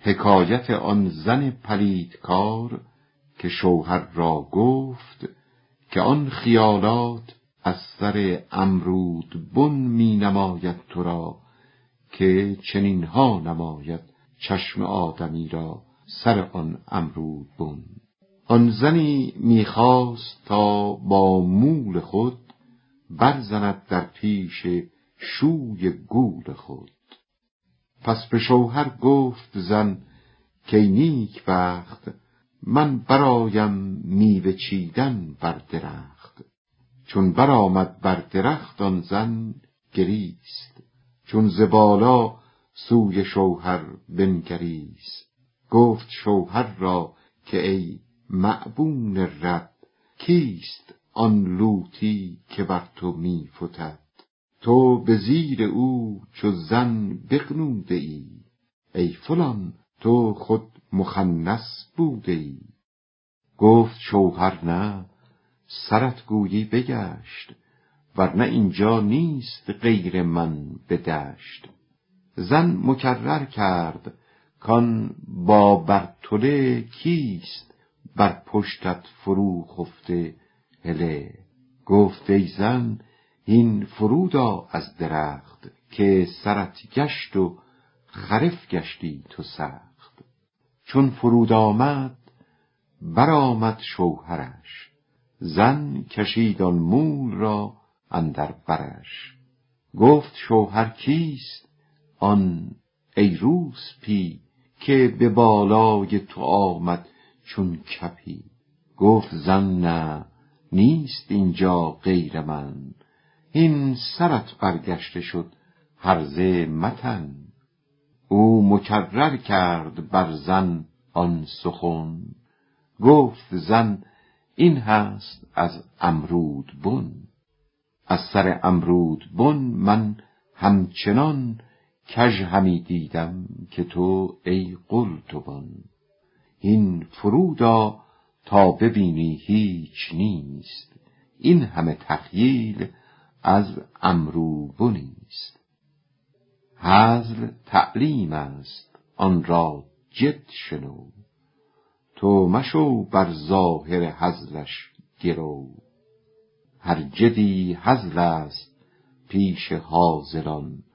حکایت آن زن پلیدکار که شوهر را گفت که آن خیالات از سر امرود بن می نماید تو را که چنین ها نماید چشم آدمی را سر آن امرود بن. آن زنی می خواست تا با مول خود برزند در پیش شوی گول خود. پس به شوهر گفت زن که نیک بخت، من برایم میوه چیدن بر درخت. چون برآمد بر درخت آن زن گریست، چون ز بالا سوی شوهر بنگریست. گفت شوهر را که ای مأبون رد، کیست آن لوطی که بر تو می فتد؟ تو به زیر او چو زن بغنوده ای، ای فلان تو خود مخنث بوده ای. گفت شوهر نه، سرت گویی بگشت، ورنه اینجا نیست غیر من به دشت. زن مکرر کرد کان با برتله کیست بر پشتت فرو خفته هله. گفت ای زن هین فرود آ از درخت، که سرت گشت و خرف گشتی تو سخت. چون فرود آمد برآمد شوهرش، زن کشید آن مول را اندر برش. گفت شوهر کیست آن ای روسپی که به بالای تو آمد چون کپی؟ گفت زن نه، نیست اینجا غیر من، این سرت برگشته شد هرزه متن. او مکرر کرد بر زن آن سخن، گفت زن این هست از امرود بن. از سر امرود بن من همچنان کژ همی دیدم که تو ای قلتبان. این فرود آ تا ببینی هیچ نیست، این همه تخییل از امروبنیست. هزل تعلیم است آن را جد شنو، تو مشو بر ظاهر هزلش گرو. هر جدی هزل است پیش هازلان،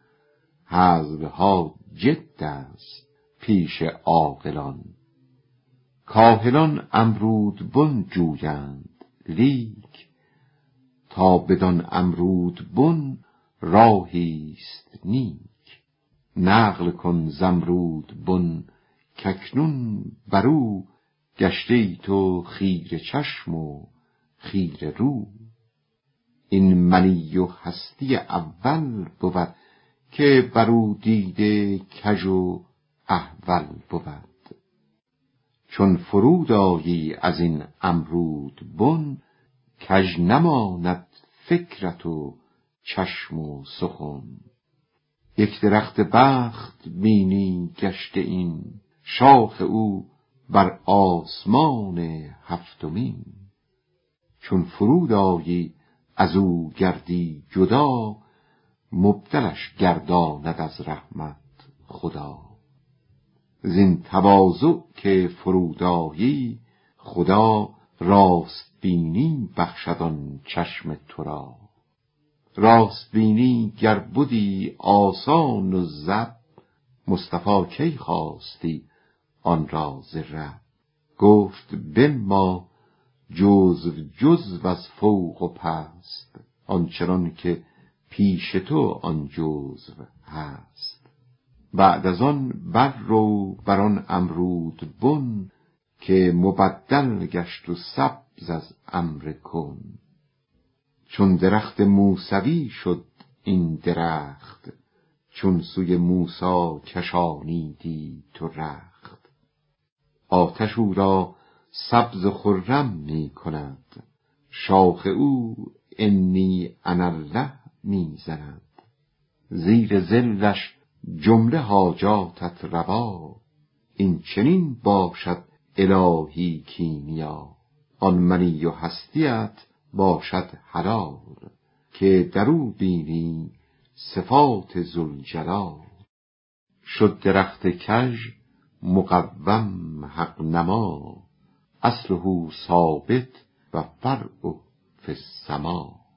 هزلها جد است پیش عاقلان. کاهلان امرود بن جویند لیک، تا بدان امرود بن راهیست نیک. نقل کن ز امرود بن کاکنون برو، گشته ای تو خیره چشم و خیره رو. این منی و هستی اول بود، که برو دیده کژ و احول بود. چون فرود آیی از این امرود بن، کژ نماند فکرت و چشم و سخن. یک درخت بخت بینی گشته این، شاخ او بر آسمان هفتمین. چون فرود آیی از او گردی جدا، مبدلش گرداند از رحمت خدا. زین تواضع که فرود آیی، خدا راست بینی بخشد آن چشم تو را. راست بینی گر بدی آسان و زب، مصطفی کی خواستی آن را ز رب. گفت بنما جزو از فوق و پست، آنچنان که پیش تو آن جزو هست. بعد از آن بر رو بر آن امرود بن، که مبدل گشت و سبز از امر کن. چون درخت موسوی شد این درخت، چون سوی موسی کشانیدی تو رخت. آتش او را سبز خرم می کند، شاخ او انی انا الله می زند. زیر ظلش جمله حاجاتت روا، این چنین باشد الهی کیمیا. آن منی و هستیت باشد حلال، که درو بینی صفات ذوالجلال. شد درخت کژ مقوم حق نما، اصله ثابت و فرعه فی السما.